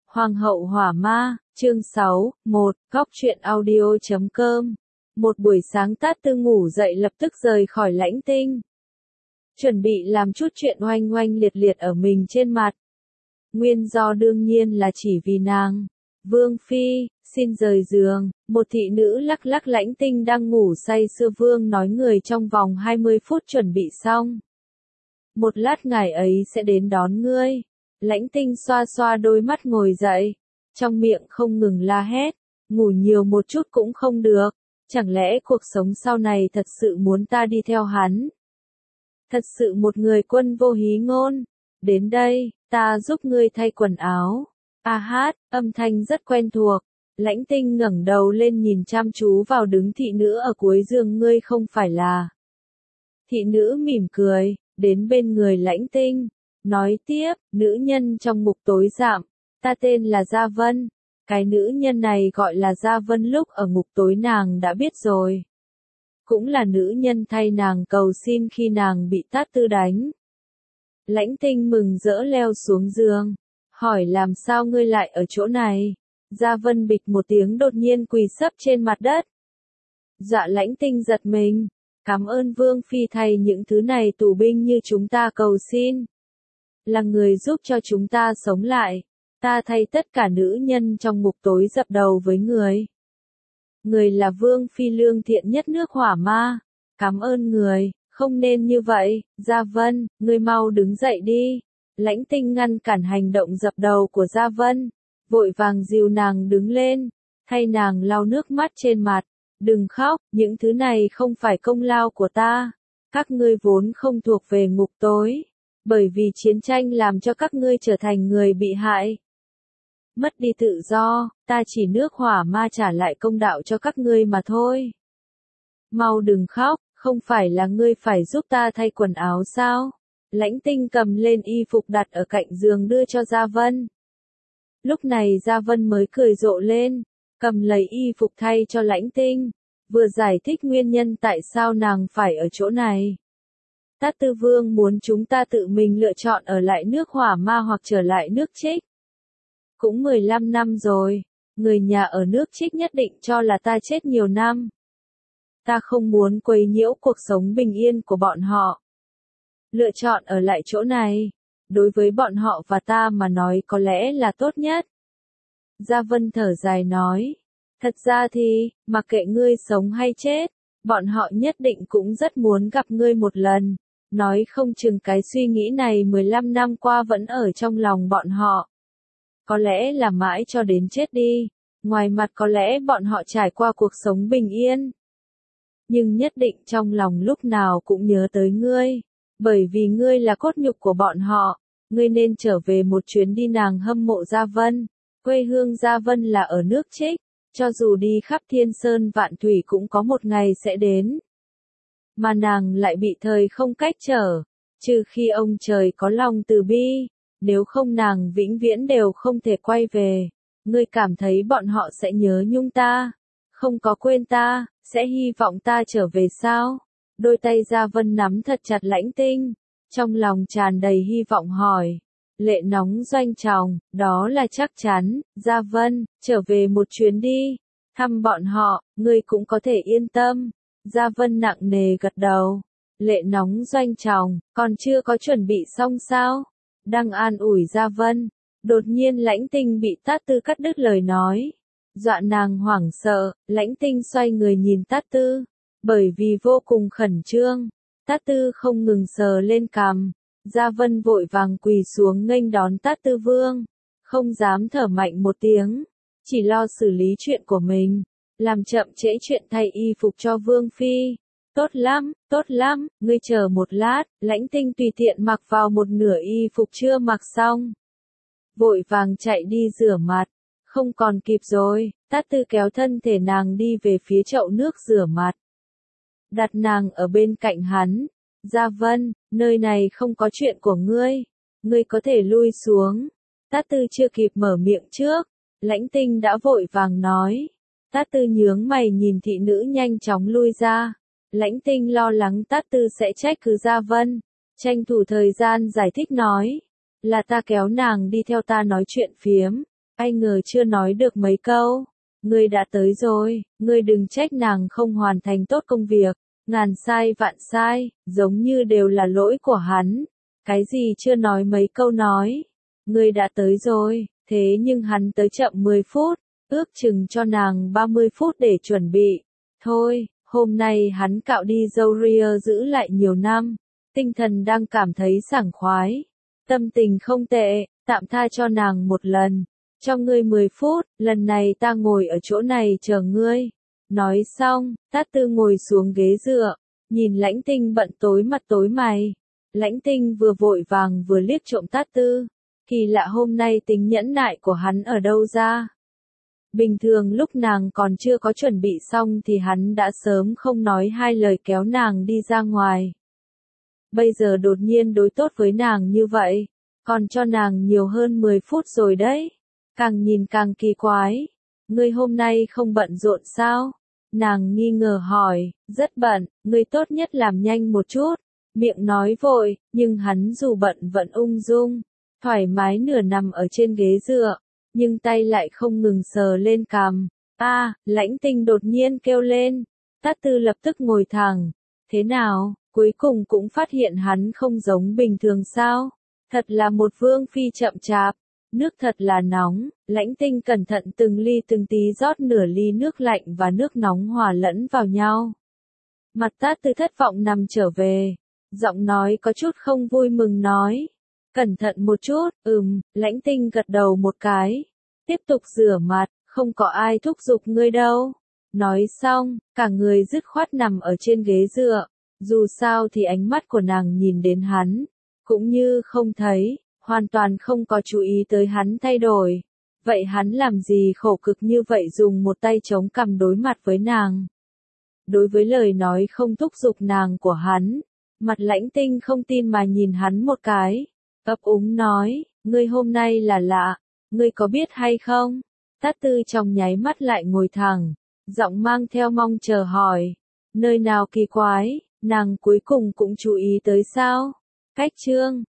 Hoàng hậu hỏa ma, chương 6, 1, góc truyện audio.com. Một buổi sáng Tát Tư ngủ dậy lập tức rời khỏi Lãnh Tinh. Chuẩn bị làm chút chuyện oanh oanh liệt liệt ở mình trên mặt. Nguyên do đương nhiên là chỉ vì nàng. Vương Phi, xin rời giường. Một thị nữ lắc lắc Lãnh Tinh đang ngủ say sưa. Vương nói người trong vòng 20 phút chuẩn bị xong. Một lát ngài ấy sẽ đến đón ngươi. Lãnh Tinh xoa xoa đôi mắt ngồi dậy, trong miệng không ngừng la hét, ngủ nhiều một chút cũng không được, chẳng lẽ cuộc sống sau này thật sự muốn ta đi theo hắn? Thật sự một người quân vô hí ngôn, đến đây, ta giúp ngươi thay quần áo. A hát, âm thanh rất quen thuộc, Lãnh Tinh ngẩng đầu lên nhìn chăm chú vào đứng thị nữ ở cuối giường. Ngươi không phải là... Thị nữ mỉm cười, đến bên người Lãnh Tinh. Nói tiếp, nữ nhân trong ngục tối giảm, ta tên là Gia Vân, cái nữ nhân này gọi là Gia Vân lúc ở ngục tối nàng đã biết rồi. Cũng là nữ nhân thay nàng cầu xin khi nàng bị Tát Tư đánh. Lãnh Tinh mừng rỡ leo xuống giường, hỏi làm sao ngươi lại ở chỗ này. Gia Vân bịch một tiếng đột nhiên quỳ sấp trên mặt đất. Dạ Lãnh Tinh giật mình, cảm ơn Vương Phi thay những thứ này tù binh như chúng ta cầu xin. Là người giúp cho chúng ta sống lại, ta thay tất cả nữ nhân trong ngục tối dập đầu với người. Người là Vương Phi lương thiện nhất nước hỏa ma, cảm ơn người, không nên như vậy. Gia Vân, ngươi mau đứng dậy đi. Lãnh Tinh ngăn cản hành động dập đầu của Gia Vân, vội vàng dìu nàng đứng lên, thay nàng lau nước mắt trên mặt. Đừng khóc, những thứ này không phải công lao của ta, các ngươi vốn không thuộc về ngục tối. Bởi vì chiến tranh làm cho các ngươi trở thành người bị hại. Mất đi tự do, ta chỉ nước hỏa ma trả lại công đạo cho các ngươi mà thôi. Mau đừng khóc, không phải là ngươi phải giúp ta thay quần áo sao? Lãnh Tinh cầm lên y phục đặt ở cạnh giường đưa cho Gia Vân. Lúc này Gia Vân mới cười rộ lên, cầm lấy y phục thay cho Lãnh Tinh, vừa giải thích nguyên nhân tại sao nàng phải ở chỗ này. Tát Tư Vương muốn chúng ta tự mình lựa chọn ở lại nước hỏa ma hoặc trở lại nước Trích. Cũng 15 năm rồi, người nhà ở nước Trích nhất định cho là ta chết nhiều năm. Ta không muốn quấy nhiễu cuộc sống bình yên của bọn họ. Lựa chọn ở lại chỗ này, đối với bọn họ và ta mà nói có lẽ là tốt nhất. Gia Vân thở dài nói, thật ra thì, mặc kệ ngươi sống hay chết, bọn họ nhất định cũng rất muốn gặp ngươi một lần. Nói không chừng cái suy nghĩ này 15 năm qua vẫn ở trong lòng bọn họ. Có lẽ là mãi cho đến chết đi. Ngoài mặt có lẽ bọn họ trải qua cuộc sống bình yên. Nhưng nhất định trong lòng lúc nào cũng nhớ tới ngươi. Bởi vì ngươi là cốt nhục của bọn họ. Ngươi nên trở về một chuyến đi. Nàng hâm mộ Gia Vân. Quê hương Gia Vân là ở nước Trích. Cho dù đi khắp thiên sơn vạn thủy cũng có một ngày sẽ đến. Mà nàng lại bị thời không cách trở, trừ khi ông trời có lòng từ bi, nếu không nàng vĩnh viễn đều không thể quay về. Ngươi cảm thấy bọn họ sẽ nhớ nhung ta, không có quên ta, sẽ hy vọng ta trở về sao? Đôi tay Gia Vân nắm thật chặt Lãnh Tinh, trong lòng tràn đầy hy vọng hỏi. Lệ nóng doanh tròng, đó là chắc chắn. Gia Vân, trở về một chuyến đi, thăm bọn họ, ngươi cũng có thể yên tâm. Gia Vân nặng nề gật đầu. Lệ nóng doanh tròng, còn chưa có chuẩn bị xong sao? Đang an ủi Gia Vân, đột nhiên Lãnh Tinh bị Tát Tư cắt đứt lời nói. Dọa nàng hoảng sợ, Lãnh Tinh xoay người nhìn Tát Tư. Bởi vì vô cùng khẩn trương, Tát Tư không ngừng sờ lên cằm. Gia Vân vội vàng quỳ xuống nghênh đón Tát Tư Vương. Không dám thở mạnh một tiếng, chỉ lo xử lý chuyện của mình. Làm chậm trễ chuyện thay y phục cho Vương Phi. Tốt lắm, ngươi chờ một lát. Lãnh Tinh tùy tiện mặc vào một nửa y phục chưa mặc xong. Vội vàng chạy đi rửa mặt. Không còn kịp rồi, Tát Tư kéo thân thể nàng đi về phía chậu nước rửa mặt. Đặt nàng ở bên cạnh hắn. Gia Vân, nơi này không có chuyện của ngươi. Ngươi có thể lui xuống. Tát Tư chưa kịp mở miệng trước. Lãnh Tinh đã vội vàng nói. Tát Tư nhướng mày nhìn thị nữ nhanh chóng lui ra. Lãnh Tinh lo lắng Tát Tư sẽ trách cứ Gia Vân. Tranh thủ thời gian giải thích nói. Là ta kéo nàng đi theo ta nói chuyện phiếm. Ai ngờ chưa nói được mấy câu. Ngươi đã tới rồi, ngươi đừng trách nàng không hoàn thành tốt công việc. Ngàn sai vạn sai, giống như đều là lỗi của hắn. Cái gì chưa nói mấy câu nói. Ngươi đã tới rồi, thế nhưng hắn tới chậm 10 phút, ước chừng cho nàng 30 phút để chuẩn bị. Thôi, hôm nay hắn cạo đi râu ria giữ lại nhiều năm, tinh thần đang cảm thấy sảng khoái. Tâm tình không tệ, tạm tha cho nàng một lần. Cho ngươi 10 phút, lần này ta ngồi ở chỗ này chờ ngươi. Nói xong, Tát Tư ngồi xuống ghế dựa, nhìn Lãnh Tinh bận tối mặt tối mày. Lãnh Tinh vừa vội vàng vừa liếc trộm Tát Tư. Kỳ lạ hôm nay tính nhẫn nại của hắn ở đâu ra? Bình thường lúc nàng còn chưa có chuẩn bị xong thì hắn đã sớm không nói hai lời kéo nàng đi ra ngoài. Bây giờ đột nhiên đối tốt với nàng như vậy, còn cho nàng nhiều hơn 10 phút rồi đấy. Càng nhìn càng kỳ quái. Ngươi hôm nay không bận rộn sao? Nàng nghi ngờ hỏi, rất bận, ngươi tốt nhất làm nhanh một chút. Miệng nói vội, nhưng hắn dù bận vẫn ung dung, thoải mái nửa nằm ở trên ghế dựa, nhưng tay lại không ngừng sờ lên cằm. Lãnh Tinh đột nhiên kêu lên. Tát Tư lập tức ngồi thẳng. Thế nào, cuối cùng cũng phát hiện hắn không giống bình thường sao? Thật là một vương phi chậm chạp. Nước thật là nóng, Lãnh Tinh cẩn thận từng ly từng tí rót nửa ly nước lạnh và nước nóng hòa lẫn vào nhau. Mặt Tát Tư thất vọng nằm trở về. Giọng nói có chút không vui mừng nói. Cẩn thận một chút, Lãnh Tinh gật đầu một cái. Tiếp tục rửa mặt, không có ai thúc giục ngươi đâu. Nói xong, cả người dứt khoát nằm ở trên ghế dựa. Dù sao thì ánh mắt của nàng nhìn đến hắn, cũng như không thấy, hoàn toàn không có chú ý tới hắn thay đổi. Vậy hắn làm gì khổ cực như vậy dùng một tay chống cằm đối mặt với nàng. Đối với lời nói không thúc giục nàng của hắn, mặt Lãnh Tinh không tin mà nhìn hắn một cái. Ấp úng nói, ngươi hôm nay là lạ, ngươi có biết hay không? Tát Tư trong nháy mắt lại ngồi thẳng, giọng mang theo mong chờ hỏi. Nơi nào kỳ quái, nàng cuối cùng cũng chú ý tới sao? Cách chương